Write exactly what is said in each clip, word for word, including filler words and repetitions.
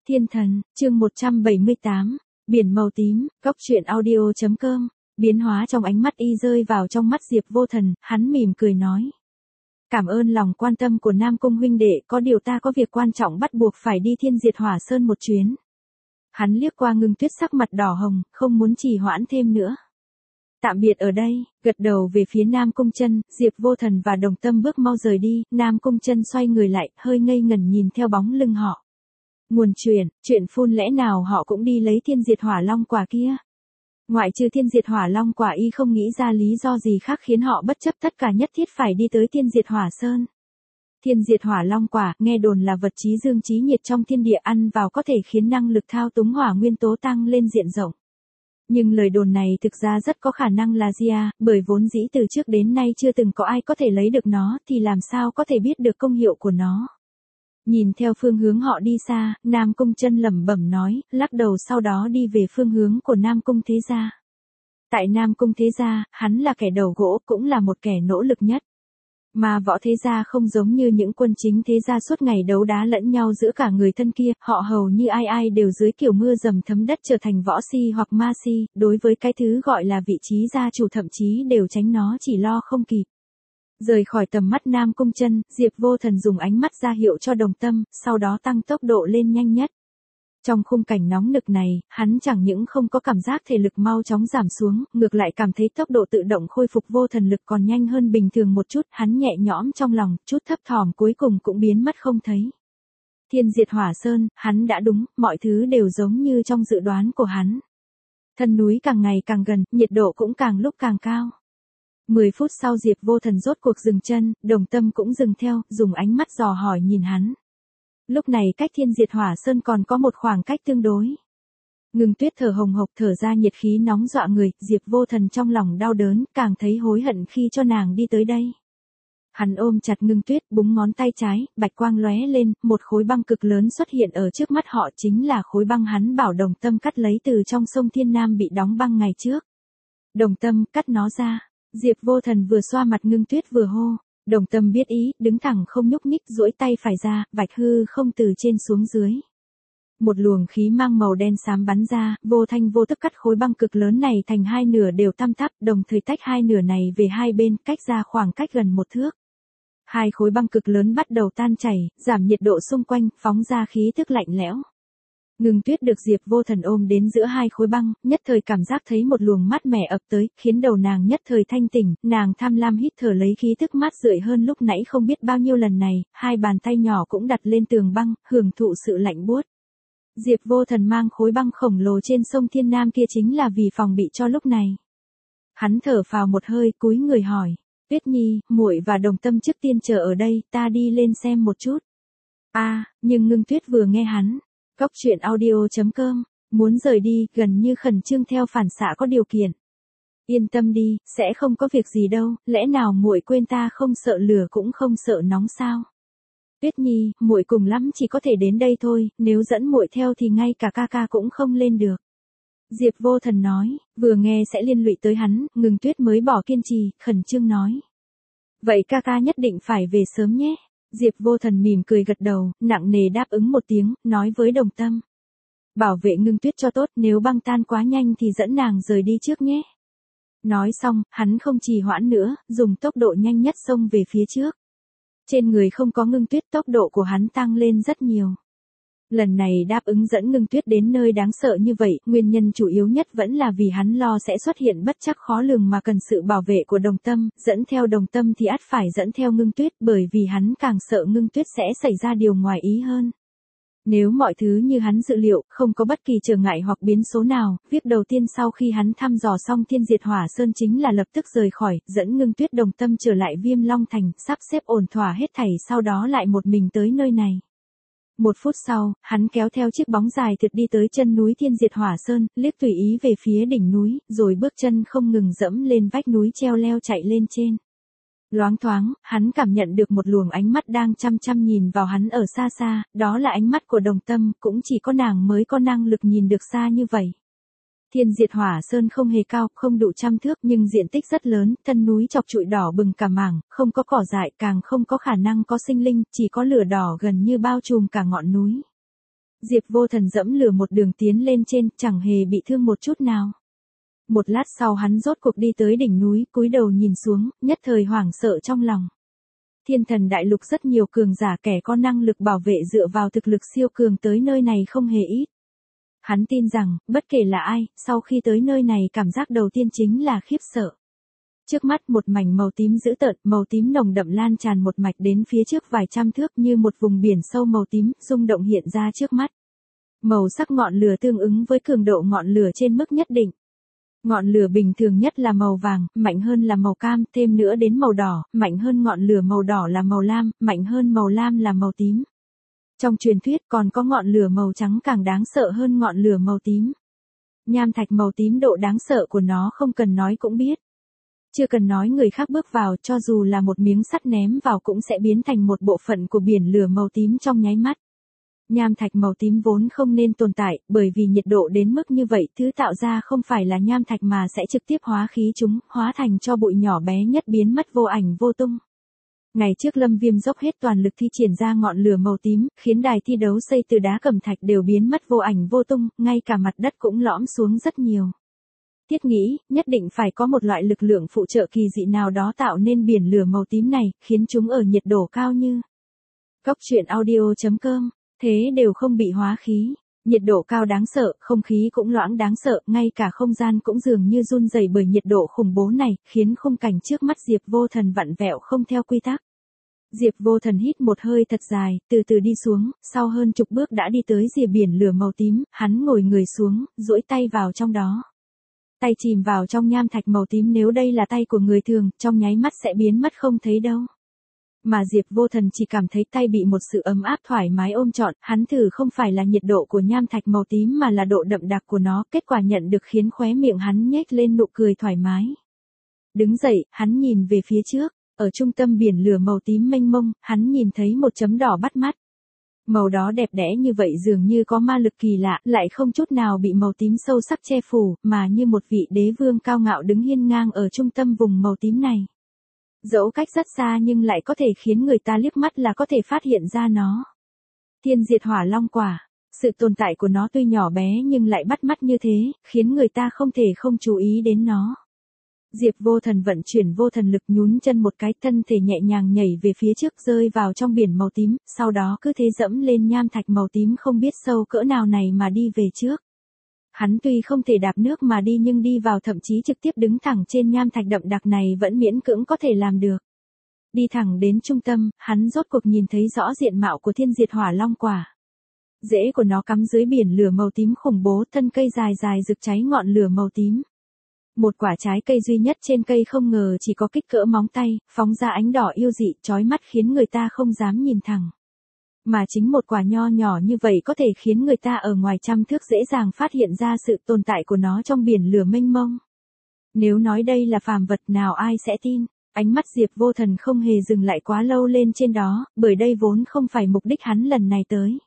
Thiên thần, chương một trăm bảy mươi tám, biển màu tím, góc truyện audio.com, biến hóa trong ánh mắt y rơi vào trong mắt Diệp Vô Thần, hắn mỉm cười nói. Cảm ơn lòng quan tâm của Nam Cung huynh đệ, có điều ta có việc quan trọng bắt buộc phải đi Thiên Diệt Hỏa Sơn một chuyến. Hắn liếc qua Ngưng Tuyết sắc mặt đỏ hồng, không muốn trì hoãn thêm nữa. Tạm biệt ở đây, gật đầu về phía Nam Cung Chân, Diệp Vô Thần và Đồng Tâm bước mau rời đi, Nam Cung Chân xoay người lại, hơi ngây ngẩn nhìn theo bóng lưng họ. Nguồn chuyện, chuyện phun lẽ nào họ cũng đi lấy Thiên Diệt Hỏa Long quả kia. Ngoại trừ Thiên Diệt Hỏa Long quả y không nghĩ ra lý do gì khác khiến họ bất chấp tất cả nhất thiết phải đi tới Thiên Diệt Hỏa Sơn. Thiên Diệt Hỏa Long quả, nghe đồn là vật trí dương trí nhiệt trong thiên địa, ăn vào có thể khiến năng lực thao túng hỏa nguyên tố tăng lên diện rộng. Nhưng lời đồn này thực ra rất có khả năng là giả, bởi vốn dĩ từ trước đến nay chưa từng có ai có thể lấy được nó, thì làm sao có thể biết được công hiệu của nó. Nhìn theo phương hướng họ đi xa, Nam Cung Chân lẩm bẩm nói, lắc đầu sau đó đi về phương hướng của Nam Cung Thế Gia. Tại Nam Cung Thế Gia, hắn là kẻ đầu gỗ, cũng là một kẻ nỗ lực nhất. Mà Võ Thế Gia không giống như những quân chính thế gia suốt ngày đấu đá lẫn nhau giữa cả người thân kia, họ hầu như ai ai đều dưới kiểu mưa dầm thấm đất trở thành võ si hoặc ma si, đối với cái thứ gọi là vị trí gia chủ thậm chí đều tránh nó chỉ lo không kịp. Rời khỏi tầm mắt Nam Cung Chân, Diệp Vô Thần dùng ánh mắt ra hiệu cho Đồng Tâm, sau đó tăng tốc độ lên nhanh nhất. Trong khung cảnh nóng nực này, hắn chẳng những không có cảm giác thể lực mau chóng giảm xuống, ngược lại cảm thấy tốc độ tự động khôi phục vô thần lực còn nhanh hơn bình thường một chút, hắn nhẹ nhõm trong lòng, chút thấp thỏm cuối cùng cũng biến mất không thấy. Thiên Diệt Hỏa Sơn, hắn đã đúng, mọi thứ đều giống như trong dự đoán của hắn. Thân núi càng ngày càng gần, nhiệt độ cũng càng lúc càng cao. Mười phút sau Diệp Vô Thần rốt cuộc dừng chân, Đồng Tâm cũng dừng theo, dùng ánh mắt dò hỏi nhìn hắn. Lúc này cách Thiên Diệt Hỏa Sơn còn có một khoảng cách tương đối. Ngưng Tuyết thở hồng hộc thở ra nhiệt khí nóng dọa người, Diệp Vô Thần trong lòng đau đớn, càng thấy hối hận khi cho nàng đi tới đây. Hắn ôm chặt Ngưng Tuyết, búng ngón tay trái, bạch quang lóe lên, một khối băng cực lớn xuất hiện ở trước mắt họ, chính là khối băng hắn bảo Đồng Tâm cắt lấy từ trong sông Thiên Nam bị đóng băng ngày trước. Đồng Tâm, cắt nó ra. Diệp Vô Thần vừa xoa mặt Ngưng Tuyết vừa hô. Đồng Tâm biết ý, đứng thẳng không nhúc nhích, duỗi tay phải ra, vạch hư không từ trên xuống dưới. Một luồng khí mang màu đen xám bắn ra, vô thanh vô tức cắt khối băng cực lớn này thành hai nửa đều tăm tắp, đồng thời tách hai nửa này về hai bên, cách ra khoảng cách gần một thước. Hai khối băng cực lớn bắt đầu tan chảy, giảm nhiệt độ xung quanh, phóng ra khí tức lạnh lẽo. Ngưng Tuyết được Diệp Vô Thần ôm đến giữa hai khối băng, nhất thời cảm giác thấy một luồng mát mẻ ập tới, khiến đầu nàng nhất thời thanh tỉnh, nàng tham lam hít thở lấy khí tức mát rượi hơn lúc nãy không biết bao nhiêu lần này, hai bàn tay nhỏ cũng đặt lên tường băng, hưởng thụ sự lạnh buốt. Diệp Vô Thần mang khối băng khổng lồ trên sông Thiên Nam kia chính là vì phòng bị cho lúc này. Hắn thở phào một hơi, cúi người hỏi, Tuyết Nhi, muội và Đồng Tâm trước tiên chờ ở đây, ta đi lên xem một chút. A, à, nhưng Ngưng Tuyết vừa nghe hắn. Góc truyện audio.com, muốn rời đi, gần như khẩn trương theo phản xạ có điều kiện. Yên tâm đi, sẽ không có việc gì đâu, lẽ nào muội quên ta không sợ lửa cũng không sợ nóng sao? Tuyết Nhi, muội cùng lắm chỉ có thể đến đây thôi, nếu dẫn muội theo thì ngay cả ca ca cũng không lên được. Diệp Vô Thần nói, vừa nghe sẽ liên lụy tới hắn, Ngưng Tuyết mới bỏ kiên trì, khẩn trương nói. Vậy ca ca nhất định phải về sớm nhé. Diệp Vô Thần mỉm cười gật đầu, nặng nề đáp ứng một tiếng, nói với Đồng Tâm. Bảo vệ Ngưng Tuyết cho tốt, nếu băng tan quá nhanh thì dẫn nàng rời đi trước nhé. Nói xong, hắn không trì hoãn nữa, dùng tốc độ nhanh nhất xông về phía trước. Trên người không có Ngưng Tuyết, tốc độ của hắn tăng lên rất nhiều. Lần này đáp ứng dẫn Ngưng Tuyết đến nơi đáng sợ như vậy, nguyên nhân chủ yếu nhất vẫn là vì hắn lo sẽ xuất hiện bất trắc khó lường mà cần sự bảo vệ của Đồng Tâm, dẫn theo Đồng Tâm thì ắt phải dẫn theo Ngưng Tuyết, bởi vì hắn càng sợ Ngưng Tuyết sẽ xảy ra điều ngoài ý hơn. Nếu mọi thứ như hắn dự liệu, không có bất kỳ trở ngại hoặc biến số nào, việc đầu tiên sau khi hắn thăm dò xong Thiên Diệt Hỏa Sơn chính là lập tức rời khỏi, dẫn Ngưng Tuyết Đồng Tâm trở lại Viêm Long Thành, sắp xếp ổn thỏa hết thảy sau đó lại một mình tới nơi này. Một phút sau, hắn kéo theo chiếc bóng dài thực đi tới chân núi Thiên Diệt Hỏa Sơn, liếc tùy ý về phía đỉnh núi, rồi bước chân không ngừng dẫm lên vách núi treo leo chạy lên trên. Loáng thoáng, hắn cảm nhận được một luồng ánh mắt đang chăm chăm nhìn vào hắn ở xa xa, đó là ánh mắt của Đồng Tâm, cũng chỉ có nàng mới có năng lực nhìn được xa như vậy. Thiên Diệt Hỏa Sơn không hề cao, không đủ trăm thước nhưng diện tích rất lớn, thân núi chọc trụi đỏ bừng cả mảng, không có cỏ dại, càng không có khả năng có sinh linh, chỉ có lửa đỏ gần như bao trùm cả ngọn núi. Diệp Vô Thần dẫm lửa một đường tiến lên trên, chẳng hề bị thương một chút nào. Một lát sau hắn rốt cuộc đi tới đỉnh núi, cúi đầu nhìn xuống, nhất thời hoảng sợ trong lòng. Thiên Thần đại lục rất nhiều cường giả kẻ có năng lực bảo vệ dựa vào thực lực siêu cường tới nơi này không hề ít. Hắn tin rằng, bất kể là ai, sau khi tới nơi này cảm giác đầu tiên chính là khiếp sợ. Trước mắt một mảnh màu tím dữ tợn, màu tím nồng đậm lan tràn một mạch đến phía trước vài trăm thước như một vùng biển sâu màu tím, rung động hiện ra trước mắt. Màu sắc ngọn lửa tương ứng với cường độ ngọn lửa trên mức nhất định. Ngọn lửa bình thường nhất là màu vàng, mạnh hơn là màu cam, thêm nữa đến màu đỏ, mạnh hơn ngọn lửa màu đỏ là màu lam, mạnh hơn màu lam là màu tím. Trong truyền thuyết còn có ngọn lửa màu trắng càng đáng sợ hơn ngọn lửa màu tím. Nham thạch màu tím độ đáng sợ của nó không cần nói cũng biết. Chưa cần nói người khác bước vào cho dù là một miếng sắt ném vào cũng sẽ biến thành một bộ phận của biển lửa màu tím trong nháy mắt. Nham thạch màu tím vốn không nên tồn tại, bởi vì nhiệt độ đến mức như vậy thứ tạo ra không phải là nham thạch mà sẽ trực tiếp hóa khí chúng, hóa thành cho bụi nhỏ bé nhất biến mất vô ảnh vô tung. Ngày trước Lâm Viêm dốc hết toàn lực thi triển ra ngọn lửa màu tím, khiến đài thi đấu xây từ đá cẩm thạch đều biến mất vô ảnh vô tung, ngay cả mặt đất cũng lõm xuống rất nhiều. Thiết nghĩ, nhất định phải có một loại lực lượng phụ trợ kỳ dị nào đó tạo nên biển lửa màu tím này, khiến chúng ở nhiệt độ cao như. Cốc truyện audio chấm com, thế đều không bị hóa khí. Nhiệt độ cao đáng sợ, không khí cũng loãng đáng sợ, ngay cả không gian cũng dường như run rẩy bởi nhiệt độ khủng bố này, khiến khung cảnh trước mắt Diệp Vô Thần vặn vẹo không theo quy tắc. Diệp Vô Thần hít một hơi thật dài, từ từ đi xuống, sau hơn chục bước đã đi tới rìa biển lửa màu tím, hắn ngồi người xuống, duỗi tay vào trong đó. Tay chìm vào trong nham thạch màu tím, nếu đây là tay của người thường, trong nháy mắt sẽ biến mất không thấy đâu. Mà Diệp Vô Thần chỉ cảm thấy tay bị một sự ấm áp thoải mái ôm trọn, hắn thử không phải là nhiệt độ của nham thạch màu tím mà là độ đậm đặc của nó, kết quả nhận được khiến khóe miệng hắn nhếch lên nụ cười thoải mái. Đứng dậy, hắn nhìn về phía trước, ở trung tâm biển lửa màu tím mênh mông, hắn nhìn thấy một chấm đỏ bắt mắt. Màu đó đẹp đẽ như vậy dường như có ma lực kỳ lạ, lại không chút nào bị màu tím sâu sắc che phủ, mà như một vị đế vương cao ngạo đứng hiên ngang ở trung tâm vùng màu tím này. Dẫu cách rất xa nhưng lại có thể khiến người ta liếc mắt là có thể phát hiện ra nó. Thiên diệt hỏa long quả, sự tồn tại của nó tuy nhỏ bé nhưng lại bắt mắt như thế, khiến người ta không thể không chú ý đến nó. Diệp Vô Thần vận chuyển vô thần lực, nhún chân một cái, thân thể nhẹ nhàng nhảy về phía trước, rơi vào trong biển màu tím, sau đó cứ thế dẫm lên nham thạch màu tím không biết sâu cỡ nào này mà đi về trước. Hắn tuy không thể đạp nước mà đi nhưng đi vào, thậm chí trực tiếp đứng thẳng trên nham thạch đậm đặc này vẫn miễn cưỡng có thể làm được. Đi thẳng đến trung tâm, hắn rốt cuộc nhìn thấy rõ diện mạo của thiên diệt hỏa long quả. Rễ của nó cắm dưới biển lửa màu tím khủng bố, thân cây dài dài rực cháy ngọn lửa màu tím. Một quả trái cây duy nhất trên cây không ngờ chỉ có kích cỡ móng tay, phóng ra ánh đỏ yêu dị, chói mắt khiến người ta không dám nhìn thẳng. Mà chính một quả nho nhỏ như vậy có thể khiến người ta ở ngoài trăm thước dễ dàng phát hiện ra sự tồn tại của nó trong biển lửa mênh mông. Nếu nói đây là phàm vật nào ai sẽ tin, ánh mắt Diệp Vô Thần không hề dừng lại quá lâu lên trên đó, bởi đây vốn không phải mục đích hắn lần này tới.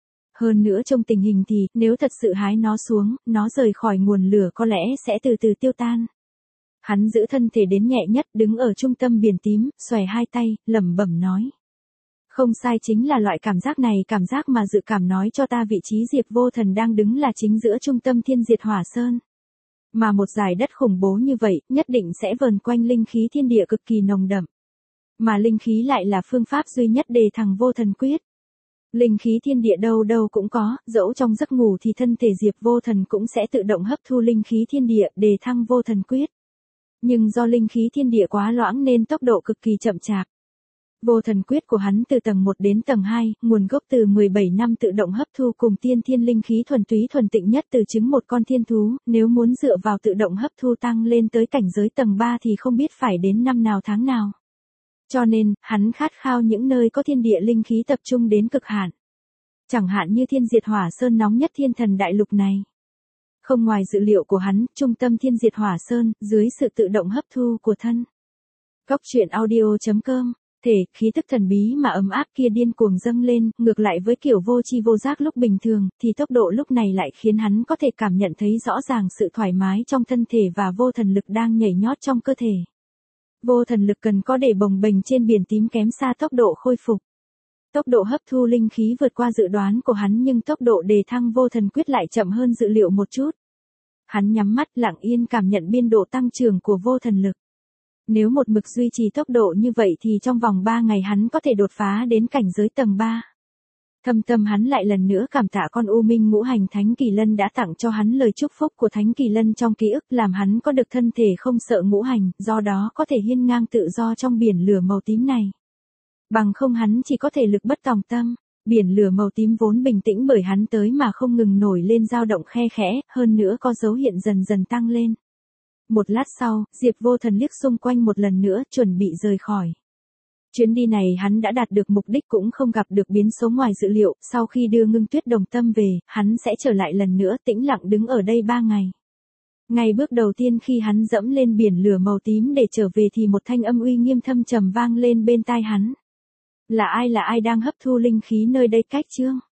Hơn nữa trong tình hình thì, nếu thật sự hái nó xuống, nó rời khỏi nguồn lửa có lẽ sẽ từ từ tiêu tan. Hắn giữ thân thể đến nhẹ nhất, đứng ở trung tâm biển tím, xòe hai tay, lẩm bẩm nói. Không sai, chính là loại cảm giác này, cảm giác mà dự cảm nói cho ta vị trí Diệp Vô Thần đang đứng là chính giữa trung tâm thiên diệt hỏa sơn. Mà một dải đất khủng bố như vậy, nhất định sẽ vờn quanh linh khí thiên địa cực kỳ nồng đậm. Mà linh khí lại là phương pháp duy nhất đề thăng vô thần quyết. Linh khí thiên địa đâu đâu cũng có, dẫu trong giấc ngủ thì thân thể Diệp Vô Thần cũng sẽ tự động hấp thu linh khí thiên địa đề thăng vô thần quyết. Nhưng do linh khí thiên địa quá loãng nên tốc độ cực kỳ chậm chạp. Vô thần quyết của hắn từ tầng một đến tầng hai, nguồn gốc từ mười bảy năm tự động hấp thu cùng tiên thiên linh khí thuần túy thuần tịnh nhất từ trứng một con thiên thú, nếu muốn dựa vào tự động hấp thu tăng lên tới cảnh giới tầng ba thì không biết phải đến năm nào tháng nào. Cho nên, hắn khát khao những nơi có thiên địa linh khí tập trung đến cực hạn. Chẳng hạn như thiên diệt hỏa sơn nóng nhất thiên thần đại lục này. Không ngoài dự liệu của hắn, trung tâm thiên diệt hỏa sơn, dưới sự tự động hấp thu của thân. Cốc truyện audio chấm com, thể, khí tức thần bí mà ấm áp kia điên cuồng dâng lên, ngược lại với kiểu vô tri vô giác lúc bình thường, thì tốc độ lúc này lại khiến hắn có thể cảm nhận thấy rõ ràng sự thoải mái trong thân thể và vô thần lực đang nhảy nhót trong cơ thể. Vô thần lực cần có để bồng bềnh trên biển tím kém xa tốc độ khôi phục. Tốc độ hấp thu linh khí vượt qua dự đoán của hắn nhưng tốc độ đề thăng vô thần quyết lại chậm hơn dự liệu một chút. Hắn nhắm mắt lặng yên cảm nhận biên độ tăng trưởng của vô thần lực. Nếu một mực duy trì tốc độ như vậy thì trong vòng ba ngày hắn có thể đột phá đến cảnh giới tầng ba. Thâm tâm hắn lại lần nữa cảm tạ con U Minh ngũ hành Thánh Kỳ Lân đã tặng cho hắn lời chúc phúc của Thánh Kỳ Lân trong ký ức làm hắn có được thân thể không sợ ngũ hành, do đó có thể hiên ngang tự do trong biển lửa màu tím này. Bằng không hắn chỉ có thể lực bất tòng tâm, biển lửa màu tím vốn bình tĩnh bởi hắn tới mà không ngừng nổi lên dao động khe khẽ, hơn nữa có dấu hiện dần dần tăng lên. Một lát sau, Diệp Vô Thần liếc xung quanh một lần nữa chuẩn bị rời khỏi. Chuyến đi này hắn đã đạt được mục đích cũng không gặp được biến số ngoài dự liệu, sau khi đưa Ngưng Tuyết Đồng Tâm về, hắn sẽ trở lại lần nữa tĩnh lặng đứng ở đây ba ngày. Ngày bước đầu tiên khi hắn dẫm lên biển lửa màu tím để trở về thì một thanh âm uy nghiêm thâm trầm vang lên bên tai hắn. Là ai là ai đang hấp thu linh khí nơi đây cách chương?